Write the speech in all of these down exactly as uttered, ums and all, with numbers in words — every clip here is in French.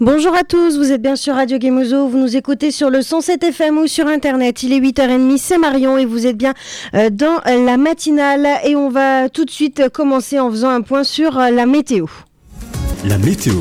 Bonjour à tous, vous êtes bien sur Radio Gemozo, vous nous écoutez sur le cent sept F M ou sur internet. Il est huit heures trente, c'est Marion et vous êtes bien dans la matinale et on va tout de suite commencer en faisant un point sur la météo. La météo.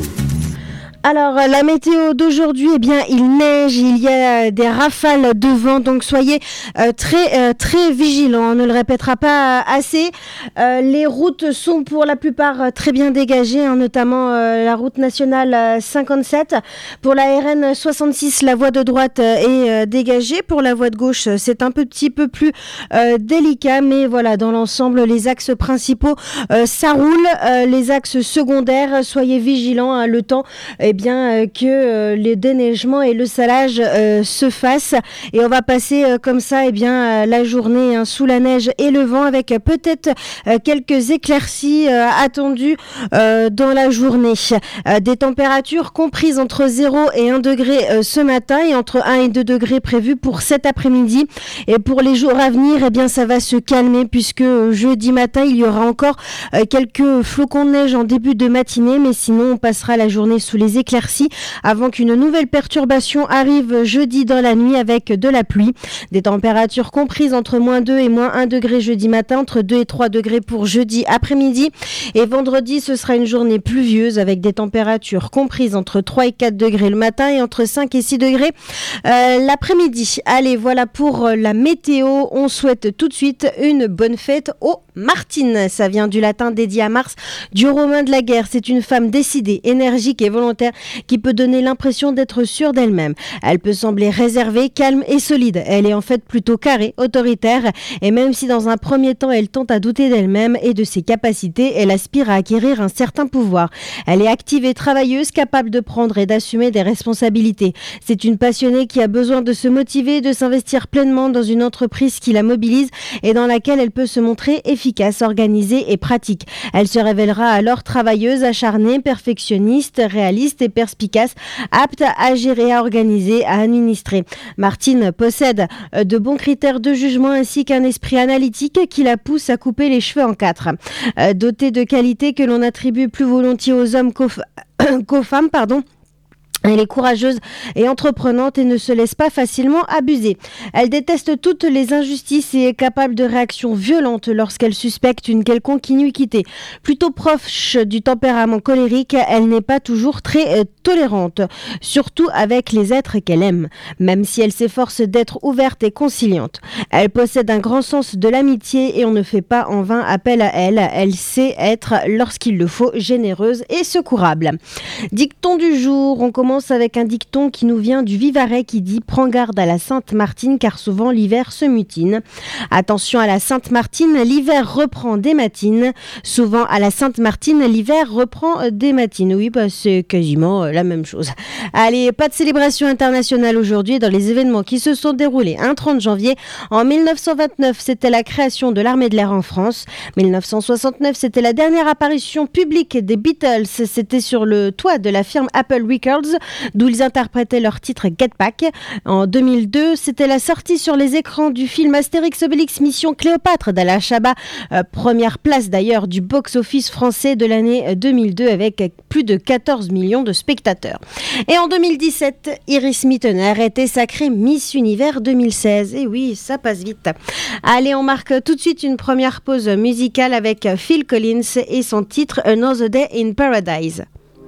Alors, la météo d'aujourd'hui, eh bien, il neige, il y a des rafales de vent, donc soyez euh, très euh, très vigilants, on ne le répétera pas assez. Euh, les routes sont pour la plupart très bien dégagées, hein, notamment euh, la route nationale cinquante-sept. Pour la R N soixante-six, la voie de droite est euh, dégagée. Pour la voie de gauche, c'est un petit peu plus euh, délicat, mais voilà, dans l'ensemble, les axes principaux, euh, ça roule. Euh, les axes secondaires, soyez vigilants, hein, le temps... Eh bien euh, que euh, les déneigements et le salage euh, se fassent et on va passer euh, comme ça eh bien euh, la journée hein, sous la neige et le vent avec euh, peut-être euh, quelques éclaircies euh, attendues euh, dans la journée. Euh, des températures comprises entre zéro et un degré euh, ce matin et entre un et deux degrés prévus pour cet après-midi. Et pour les jours à venir, eh bien ça va se calmer puisque euh, jeudi matin il y aura encore euh, quelques flocons de neige en début de matinée, mais sinon on passera la journée sous les éclaircies avant qu'une nouvelle perturbation arrive jeudi dans la nuit avec de la pluie. Des températures comprises entre moins deux et moins un degré jeudi matin, entre deux et trois degrés pour jeudi après-midi. Et vendredi, ce sera une journée pluvieuse avec des températures comprises entre trois et quatre degrés le matin et entre cinq et six degrés euh, l'après-midi. Allez, voilà pour la météo. On souhaite tout de suite une bonne fête aux Martines. Ça vient du latin dédié à Mars, dieu romain de la guerre. C'est une femme décidée, énergique et volontaire qui peut donner l'impression d'être sûre d'elle-même. Elle peut sembler réservée, calme et solide. Elle est en fait plutôt carrée, autoritaire et même si dans un premier temps elle tente à douter d'elle-même et de ses capacités, elle aspire à acquérir un certain pouvoir. Elle est active et travailleuse, capable de prendre et d'assumer des responsabilités. C'est une passionnée qui a besoin de se motiver, de s'investir pleinement dans une entreprise qui la mobilise et dans laquelle elle peut se montrer efficace, organisée et pratique. Elle se révélera alors travailleuse, acharnée, perfectionniste, réaliste et perspicace, apte à gérer, à organiser, à administrer. Martine possède de bons critères de jugement ainsi qu'un esprit analytique qui la pousse à couper les cheveux en quatre. Dotée de qualités que l'on attribue plus volontiers aux hommes qu'aux, qu'aux femmes, pardon. Elle est courageuse et entreprenante et ne se laisse pas facilement abuser. Elle déteste toutes les injustices et est capable de réactions violentes lorsqu'elle suspecte une quelconque iniquité. Plutôt proche du tempérament colérique, elle n'est pas toujours très euh, tolérante, surtout avec les êtres qu'elle aime, même si elle s'efforce d'être ouverte et conciliante. Elle possède un grand sens de l'amitié et on ne fait pas en vain appel à elle. Elle sait être, lorsqu'il le faut, généreuse et secourable. Dicton du jour, on commence avec un dicton qui nous vient du Vivarais qui dit « Prends garde à la Sainte-Martine car souvent l'hiver se mutine ». Attention à la Sainte-Martine, l'hiver reprend des matines. Souvent à la Sainte-Martine, l'hiver reprend des matines. Oui, bah, c'est quasiment la même chose. Allez, pas de célébration internationale aujourd'hui dans les événements qui se sont déroulés un trente janvier. En mille neuf cent vingt-neuf, c'était la création de l'armée de l'air en France. mille neuf cent soixante-neuf, c'était la dernière apparition publique des Beatles. C'était sur le toit de la firme Apple Records, d'où ils interprétaient leur titre Get Back. En deux mille deux, c'était la sortie sur les écrans du film Astérix Obélix Mission Cléopâtre d'Alain Chabat, euh, première place d'ailleurs du box-office français de l'année deux mille deux avec plus de quatorze millions de spectateurs. Et en deux mille dix-sept, Iris Mittener était sacrée Miss Univers deux mille seize. Et oui, ça passe vite. Allez, on marque tout de suite une première pause musicale avec Phil Collins et son titre Another Day in Paradise.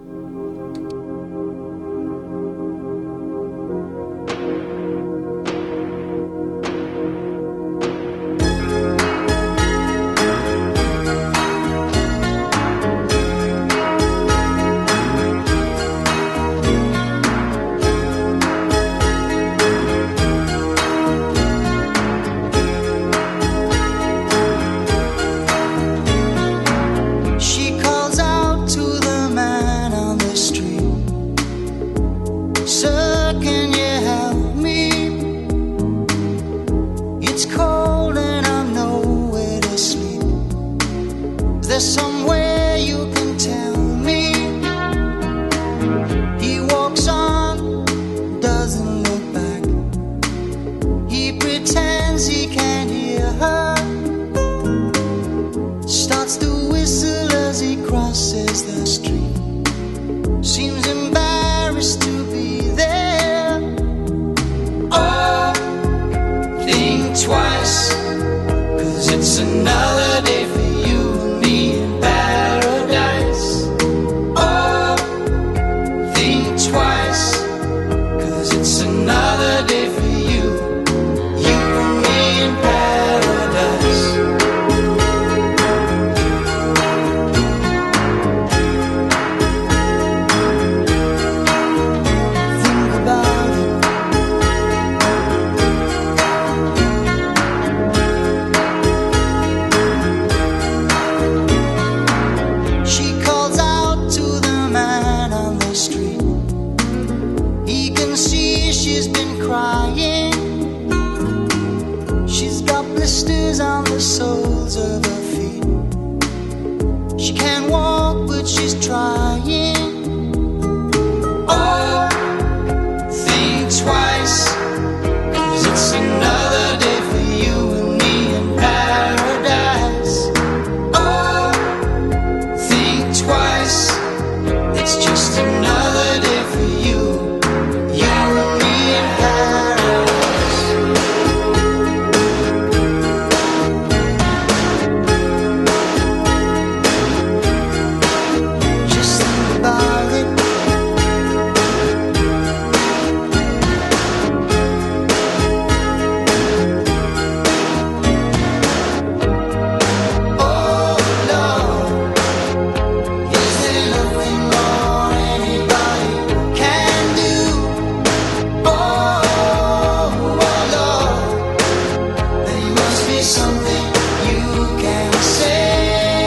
She calls out to the man on the street. Sir, can you help me? It's cold and I'm nowhere to sleep. Is there somewhere you can tell me? He walks on, doesn't look back. He pretends he can't hear her. Starts to whistle as he crosses the street. Seems embarrassed used to be there. Oh, think twice, 'cause it's another day for you and me in paradise. Oh, think twice, 'cause it's another day for you, you and me in paradise. Think about it. She calls out to the man on the street. He can see she's been crying. She's got blisters on the soles of her feet. She can't walk, but she's trying. Oh, think twice, 'cause it's another day for you and me in paradise. Oh, think twice, it's just another day for you, you and me in paradise. Just think about it. Oh Lord, is there nothing more anybody can do? Oh, oh Lord, there must be something you can say.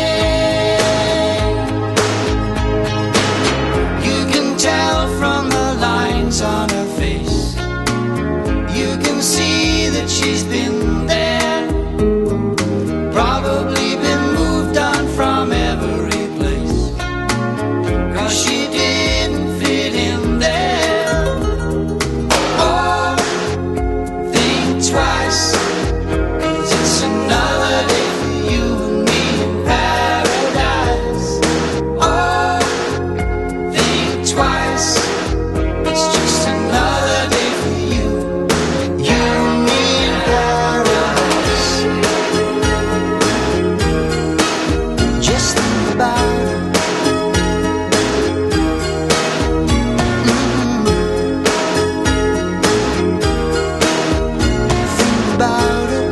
You can tell from the lines on her face. You can see that she's been there. Probably been moved on from every place, 'cause she didn't fit in there. Oh, think twice, 'cause it's another day for you and me in paradise. Oh, think twice, it's just another day for you, you and me in paradise. Just think about it. Mhm. Think about it.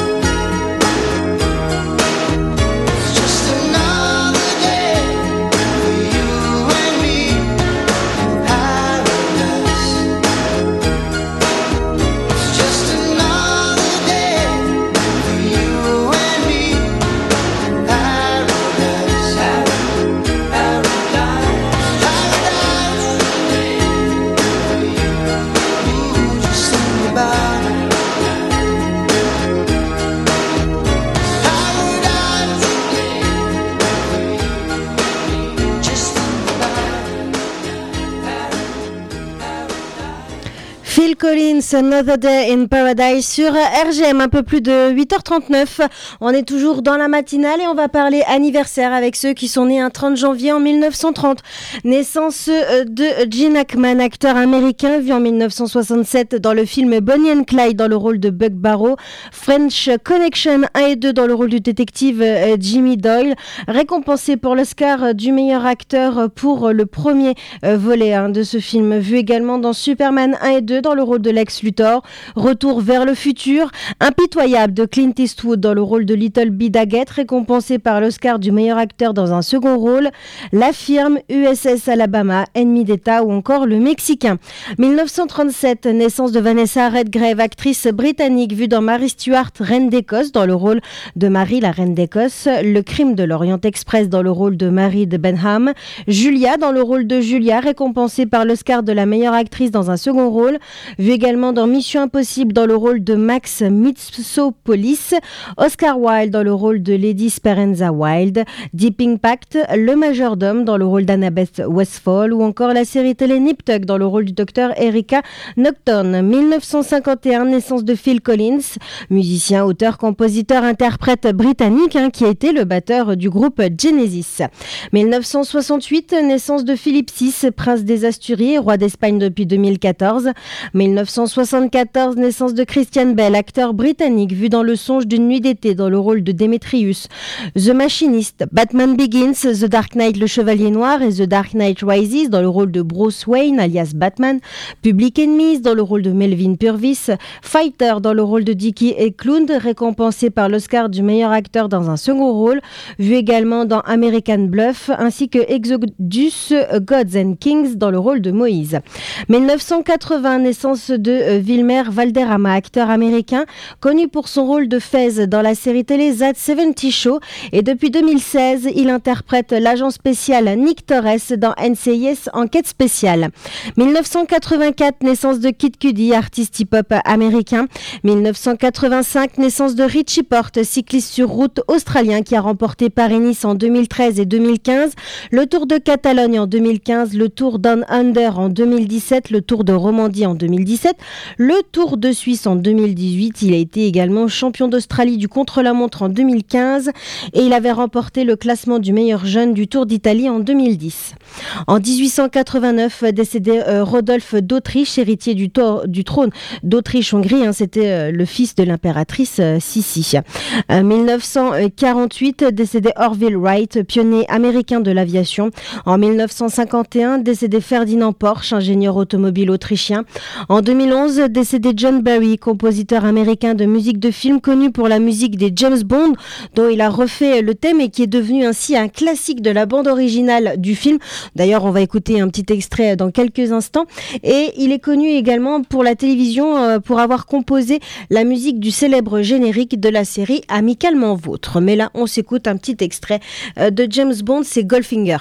It's just another day for you and me in paradise. It's just another day for you and me in paradise. Paradise, paradise. Ooh, just think about it. Paradise, just think about it. Phil Collins, Another Day in Paradise sur R G M, un peu plus de huit heures trente-neuf. On est toujours dans la matinale et on va parler anniversaire avec ceux qui sont nés un trente janvier en mille neuf cent trente. Naissance euh, de Gene Hackman, acteur américain, vu en mille neuf cent soixante-sept dans le film Bonnie and Clyde dans le rôle de Buck Barrow, French Connection un et deux dans le rôle du détective euh, Jimmy Doyle, récompensé pour l'Oscar euh, du meilleur acteur pour euh, le premier euh, volet hein, de ce film, vu également dans Superman un et deux dans le rôle de Lex Luthor, Retour vers le futur, Impitoyable de Clint Eastwood dans le rôle de Little B. Daggett, récompensé par l'Oscar du meilleur acteur dans un second rôle, La Firme, U S S Alabama, Ennemi d'État ou encore Le Mexicain. mille neuf cent trente-sept, naissance de Vanessa Redgrave, actrice britannique vue dans Mary Stuart, Reine d'Écosse dans le rôle de Marie, la Reine d'Écosse, Le Crime de l'Orient Express dans le rôle de Marie de Benham, Julia dans le rôle de Julia, récompensée par l'Oscar de la meilleure actrice dans un second rôle, vu également dans Mission Impossible dans le rôle de Max Mitsopolis, Oscar Wilde dans le rôle de Lady Speranza Wilde, Deep Impact, Le Majordome dans le rôle d'Annabeth Westphal ou encore la série télé Nip Tuck dans le rôle du docteur Erika Nocturne. dix-neuf cent cinquante et un, naissance de Phil Collins, musicien, auteur, compositeur, interprète britannique hein, qui a été le batteur du groupe Genesis. dix-neuf cent soixante-huit, naissance de Philippe six, prince des Asturies, roi d'Espagne depuis deux mille quatorze. dix-neuf cent soixante-quatorze, naissance de Christian Bale, acteur britannique vu dans Le Songe d'une nuit d'été dans le rôle de Démétrius, The Machinist, Batman Begins, The Dark Knight, le Chevalier Noir et The Dark Knight Rises dans le rôle de Bruce Wayne alias Batman, Public Enemies dans le rôle de Melvin Purvis, Fighter dans le rôle de Dickie Eklund, récompensé par l'Oscar du meilleur acteur dans un second rôle, vu également dans American Bluff, ainsi que Exodus, Gods and Kings dans le rôle de Moïse. dix-neuf cent quatre-vingts, naissance de Wilmer Valderrama, acteur américain, connu pour son rôle de Fez dans la série télé That soixante-dix Show, et depuis deux mille seize, il interprète l'agent spécial Nick Torres dans N C I S Enquête spéciale. dix-neuf cent quatre-vingt-quatre, naissance de Kid Cudi, artiste hip-hop américain. dix-neuf cent quatre-vingt-cinq, naissance de Richie Porte, cycliste sur route australien qui a remporté Paris-Nice en deux mille treize et deux mille quinze, le Tour de Catalogne en deux mille quinze, le Tour Down Under en deux mille dix-sept, le Tour de Romandie en deux mille dix-sept, le Tour de Suisse en deux mille dix-huit. Il a été également champion d'Australie du contre-la-montre en deux mille quinze et il avait remporté le classement du meilleur jeune du Tour d'Italie en deux mille dix. En dix-huit cent quatre-vingt-neuf, décédé euh, Rodolphe d'Autriche, héritier du, tor- du trône d'Autriche-Hongrie, hein, c'était euh, le fils de l'impératrice euh, Sissi. Euh, dix-neuf cent quarante-huit, décédé Orville Wright, pionnier américain de l'aviation. En dix-neuf cent cinquante et un, décédé Ferdinand Porsche, ingénieur automobile autrichien. En deux mille onze, décédé John Barry, compositeur américain de musique de film connu pour la musique des James Bond, dont il a refait le thème et qui est devenu ainsi un classique de la bande originale du film. D'ailleurs, on va écouter un petit extrait dans quelques instants. Et il est connu également pour la télévision euh, pour avoir composé la musique du célèbre générique de la série Amicalement Vôtre. Mais là, on s'écoute un petit extrait euh, de James Bond, c'est Goldfinger.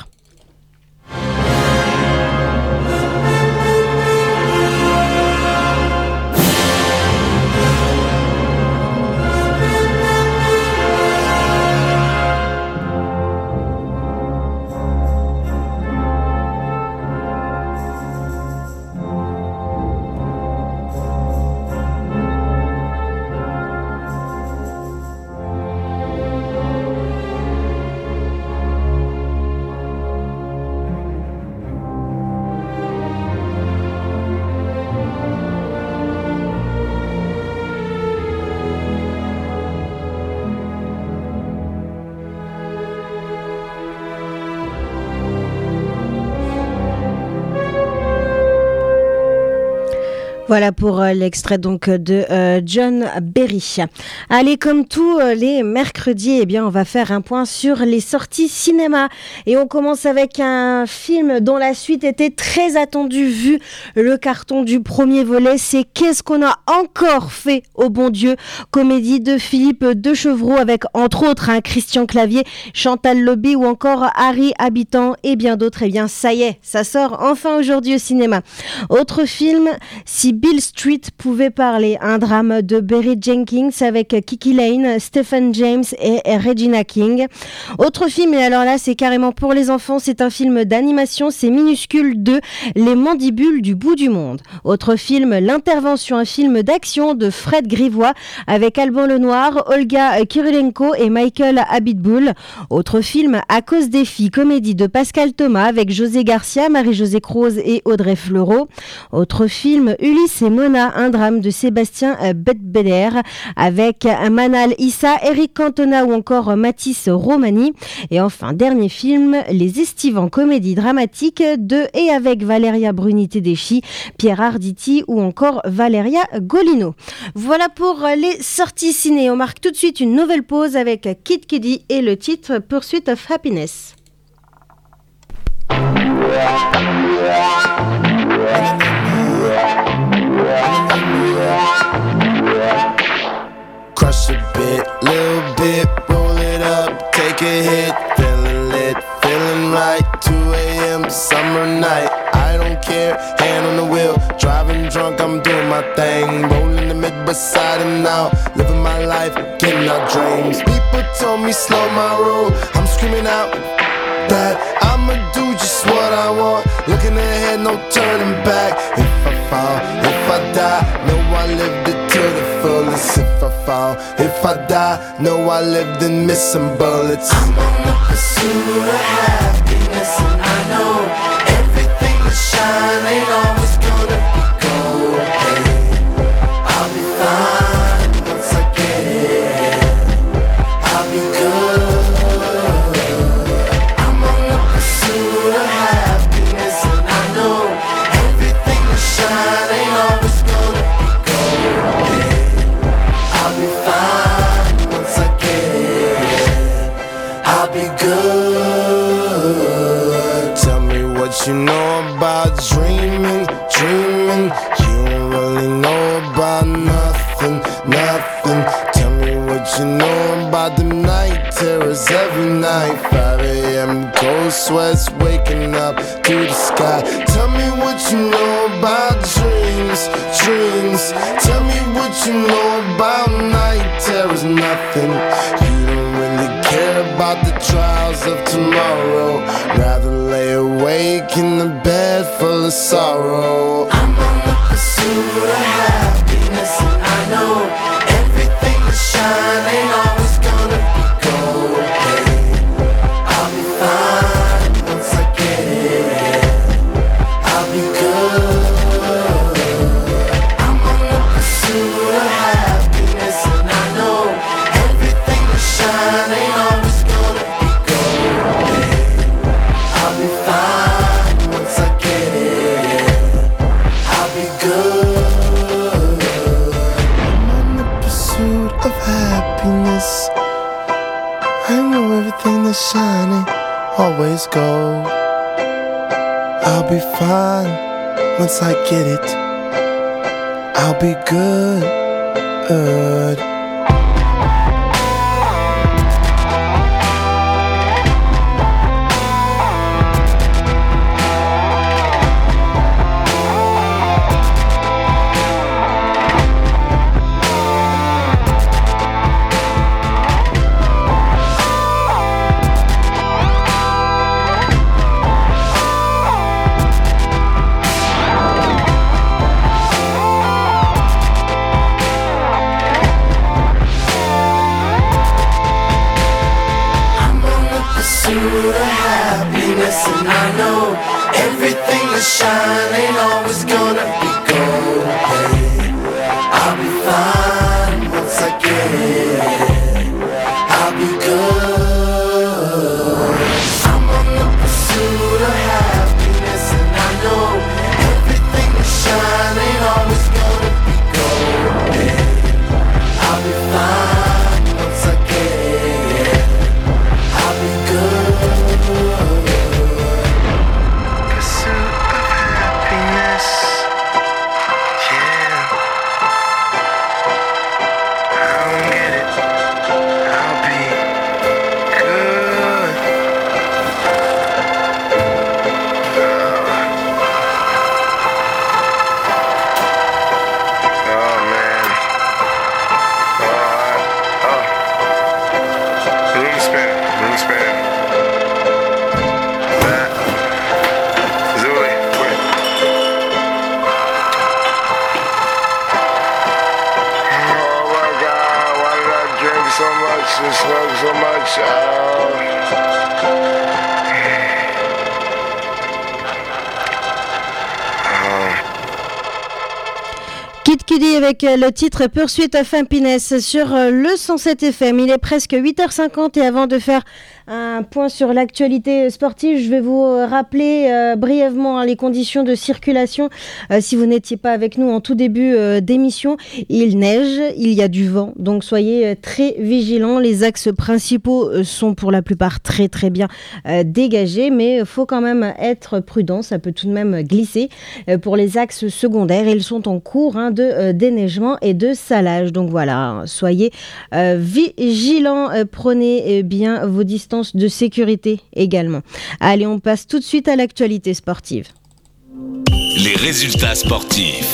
Voilà pour euh, l'extrait donc de euh, John Barry. Allez, comme tous euh, les mercredis, eh bien, on va faire un point sur les sorties cinéma. Et on commence avec un film dont la suite était très attendue vu le carton du premier volet. C'est Qu'est-ce qu'on a encore fait au bon Dieu? Comédie de Philippe Dechevreau avec entre autres un Christian Clavier, Chantal Lobby ou encore Harry Habitant et bien d'autres. Eh bien, ça y est, ça sort enfin aujourd'hui au cinéma. Autre film, Si Beale Street pouvait parler, un drame de Barry Jenkins avec Kiki Lane, Stephen James et Regina King. Autre film, et alors là c'est carrément pour les enfants, c'est un film d'animation, c'est Minuscule deux, Les Mandibules du bout du monde. Autre film, L'Intervention, un film d'action de Fred Grivois avec Alban Lenoir, Olga Kurylenko et Michael Abitboul. Autre film, À cause des filles, comédie de Pascal Thomas avec José Garcia, Marie-Josée Croze et Audrey Fleurot. Autre film, Ulysse et Mona, un drame de Sébastien Bedbeder avec Manal Issa, Eric Cantona ou encore Mathis Romani. Et enfin, dernier film, Les Estivants, comédie dramatique de et avec Valéria Bruni-Tedeschi, Pierre Arditi ou encore Valeria Golino. Voilà pour les sorties ciné. On marque tout de suite une nouvelle pause avec Kid Cudi et le titre Pursuit of Happiness. Crush a bit, little bit, roll it up, take a hit, feeling lit, feeling right, two a.m. summer night. I I don't care, hand on the wheel. Driving drunk, I'm doing my thing. Rolling the mid beside him now. Living my life, getting our dreams. People told me slow my roll. I'm screaming out that I'ma do just what I want. Looking ahead, no turning back. If I fall, if I die, know I lived it to the fullest. If I fall, if I die, know I lived in missing bullets. I'm on the pursuit of happiness, and I know everything that shine ain't always gonna be gold. Hey, I'll be fine once I get it. I'll be good. I'm on the pursuit of happiness, and I know everything that shine ain't always gonna be gold. Hey, I'll be fine once I get it. I'll be good. Tell me what you know about dreaming, dreaming. You don't really know about nothing, nothing. Tell me what you know about the night terrors every night. five a.m. cold sweats waking up to the sky. Tell me what you know about dreams, dreams. Tell me what you know about night terrors, nothing. You don't really care about the trials of tomorrow. Rather lay awake in the bed full of sorrow. I'm on the pursuit of happiness, and I know everything that shine ain't always gonna be gold. Hey, I'll be fine once I get it. I'll be good. I'm on the pursuit of happiness, and I know everything that shine ain't always gonna be gold. Hey, I'll be fine once I get it. I'll be good. I'm on the pursuit of happiness. I know everything that's shining always gold. I'll be fine once I get it. I'll be good. I'm on the pursuit of happiness, and I know everything that shine ain't always gonna be gold. Hey, I'll be fine once I get it. I'll be good. I'm on the pursuit of happiness, and I know everything that shine ain't always gonna be gold. Hey, I'll be fine once I get it. I'll be good. Pursuit of happiness. Yeah. I don't get it. I'll be good. Oh man. Oh, oh. Room spin, room spin. Matt, Zuli, wait. Oh my God, why did I drink so much and smoke so much? Oh. Kid Cudi avec euh, le titre Pursuit of Happiness sur euh, le cent sept F M. Il est presque huit heures cinquante et avant de faire un point sur l'actualité sportive, je vais vous euh, rappeler euh, brièvement hein, les conditions de circulation. Euh, si vous n'étiez pas avec nous en tout début euh, d'émission, il neige, il y a du vent, donc soyez euh, très vigilants. Les axes principaux euh, sont pour la plupart très très bien euh, dégagés, mais il faut quand même être prudent, ça peut tout de même glisser. Euh, pour les axes secondaires, ils sont en cours hein, de euh, déneigement et de salage. Donc voilà, soyez euh, vigilants, euh, prenez euh, bien vos distances de sécurité également. Allez, on passe tout de suite à l'actualité sportive. Les résultats sportifs.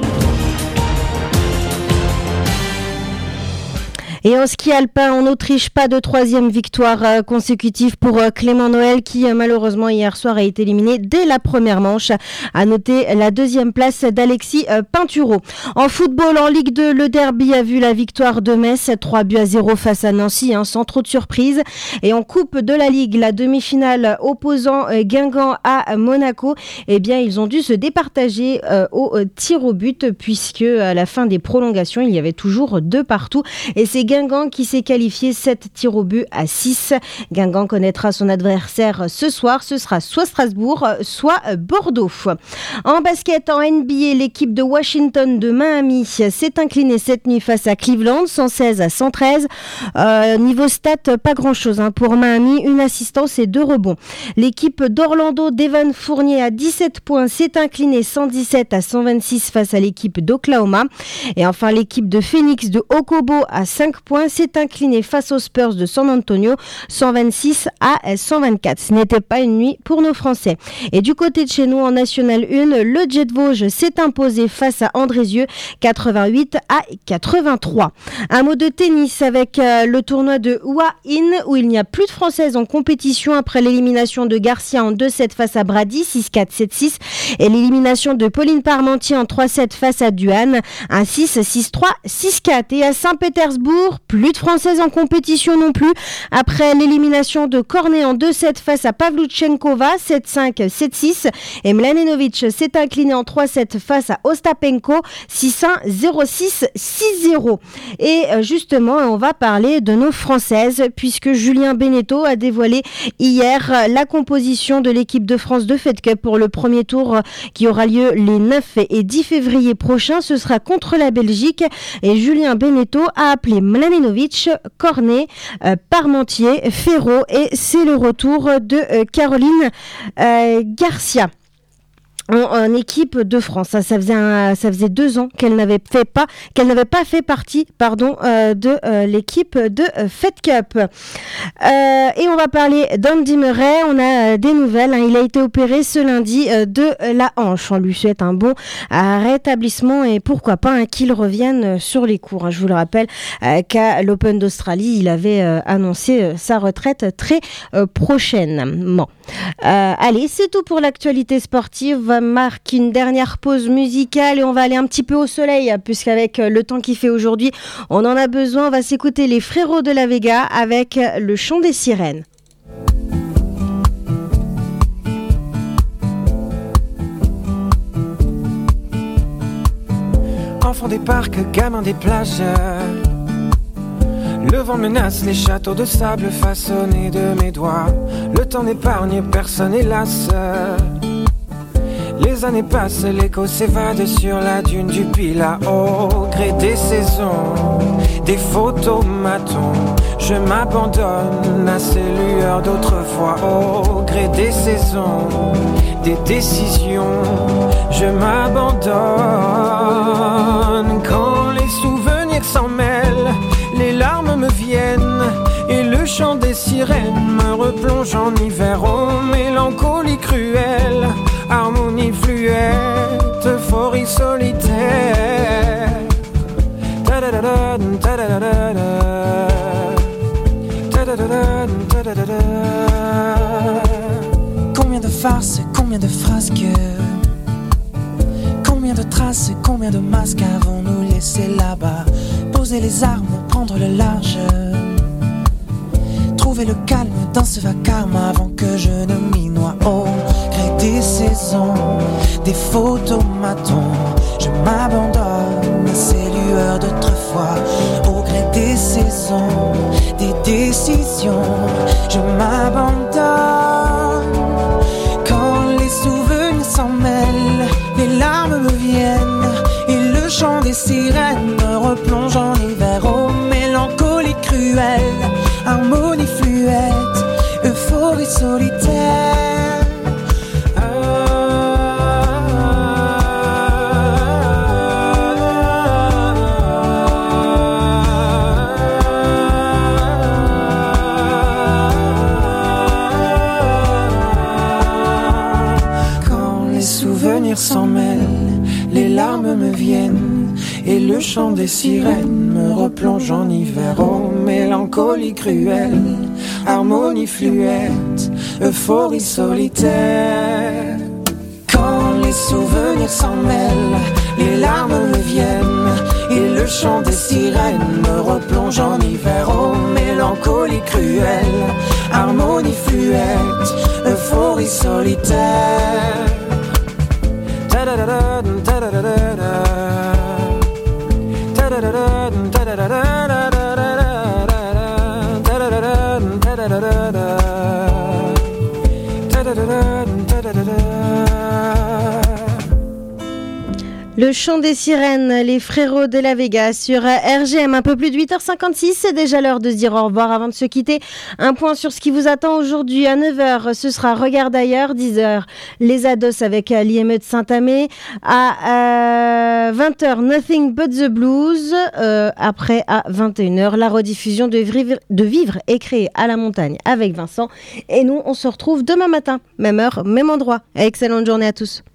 Et en ski alpin en Autriche, pas de troisième victoire euh, consécutive pour euh, Clément Noël qui euh, malheureusement hier soir a été éliminé dès la première manche. À noter la deuxième place d'Alexis euh, Pinturo. En football, en Ligue deux, le derby a vu la victoire de Metz, trois buts à zéro face à Nancy, hein, sans trop de surprise. Et en Coupe de la Ligue, la demi-finale opposant euh, Guingamp à Monaco, eh bien ils ont dû se départager euh, au euh, tir au but puisque à la fin des prolongations, il y avait toujours deux partout. Et c'est Guingamp qui s'est qualifié sept tirs au but à six. Guingamp connaîtra son adversaire ce soir. Ce sera soit Strasbourg, soit Bordeaux. En basket, en N B A, l'équipe de Washington de Miami s'est inclinée cette nuit face à Cleveland, cent seize à cent treize. Euh, niveau stats, pas grand-chose hein, pour Miami. Une assistance et deux rebonds. L'équipe d'Orlando d'Evan Fournier à dix-sept points s'est inclinée cent dix-sept à cent vingt-six face à l'équipe d'Oklahoma. Et enfin, l'équipe de Phoenix de Okobo à cinq points s'est incliné face aux Spurs de San Antonio, cent vingt-six à cent vingt-quatre. Ce n'était pas une nuit pour nos Français. Et du côté de chez nous, en National un, le Jet Vosges s'est imposé face à Andrézieux, quatre-vingt-huit à quatre-vingt-trois. Un mot de tennis avec euh, le tournoi de Hua In, où il n'y a plus de Françaises en compétition après l'élimination de Garcia en deux sept face à Brady, six quatre, sept six, et l'élimination de Pauline Parmentier en trois sept face à Duhan, un six, six trois, six quatre. Et à Saint-Pétersbourg, plus de Françaises en compétition non plus. Après l'élimination de Cornet en deux sept face à Pavlyuchenkova, sept cinq, sept six. Et Mladenovic s'est incliné en trois sept face à Ostapenko, six un, zéro six, six zéro. Et justement, on va parler de nos Françaises, puisque Julien Beneteau a dévoilé hier la composition de l'équipe de France de Fed Cup pour le premier tour qui aura lieu les neuf et dix février prochains. Ce sera contre la Belgique. Et Julien Beneteau a appelé Mladenovic, Cornet, euh, Parmentier, Ferro, et c'est le retour de euh, Caroline euh, Garcia. En, en équipe de France, ça, ça faisait un, ça faisait deux ans qu'elle n'avait fait pas, qu'elle n'avait pas fait partie, pardon, euh, de euh, l'équipe de euh, Fed Cup. Euh, et on va parler d'Andy Murray. On a euh, des nouvelles. Hein. Il a été opéré ce lundi euh, de euh, la hanche. On lui souhaite un bon euh, rétablissement et pourquoi pas hein, qu'il revienne euh, sur les cours. Hein. Je vous le rappelle euh, qu'à l'Open d'Australie, il avait euh, annoncé euh, sa retraite très euh, prochainement. Euh, allez, c'est tout pour l'actualité sportive. On va marquer une dernière pause musicale et on va aller un petit peu au soleil, puisqu'avec le temps qu'il fait aujourd'hui, on en a besoin. On va s'écouter les Frérots de la Vega avec le chant des sirènes. Enfant des parcs, gamin des plages, le vent menace les châteaux de sable façonnés de mes doigts. Le temps n'épargne personne hélas. Les années passent, l'écho s'évade sur la dune du Pilat. Au gré des saisons, des photomatons, je m'abandonne à ces lueurs d'autrefois. Au gré des saisons, des décisions, je m'abandonne. Quand les souvenirs s'en mêlent, les larmes me viennent et le chant des sirènes me replonge en hiver. Oh, mélancolie cruelle, harmonie fluette, euphorie solitaire. Ta-da-da-da, ta-da-da-da, ta-da-da-da, ta-da-da-da. Combien de farces, combien de frasques, combien de traces, combien de masques avons-nous laissé là-bas? Poser les armes, prendre le large, trouver le calme dans ce vacarme avant que je ne m'y noie. Au gré des saisons, des photomatons, je m'abandonne à ces lueurs d'autrefois. Au gré des saisons, des décisions, je m'abandonne. Quand les souvenirs s'en mêlent, les larmes me viennent et le chant des sirènes me replonge en hiver. Oh, mélancolie cruelle, harmonie fluette, euphorie solitaire. Quand les souvenirs s'en mêlent, les larmes me viennent, et le chant des sirènes me replonge en hiver. Oh, mélancolie cruelle, harmonie fluette, euphorie solitaire. Quand les souvenirs s'en mêlent, les larmes me viennent, et le chant des sirènes me replonge en hiver. Oh, mélancolie cruelle, harmonie fluette, euphorie solitaire. Ta-da-da-da, ta-da-da-da-da. Ta-da-da-da, ta-da-da-da-da. Ta-da-da-da, ta-da-da-da-da. Ta-da-da-da, ta-da-da-da. Le chant des sirènes, les frérots de la Vega sur R G M. Un peu plus de huit heures cinquante-six, c'est déjà l'heure de se dire au revoir avant de se quitter. Un point sur ce qui vous attend aujourd'hui à neuf heures, ce sera Regarde ailleurs, dix heures, Les Ados avec l'I M E de Saint-Amé. À euh, vingt heures, Nothing But The Blues. Euh, après, à vingt et une heures, la rediffusion de Vivre, de Vivre et Créer à la montagne avec Vincent. Et nous, on se retrouve demain matin, même heure, même endroit. Excellente journée à tous.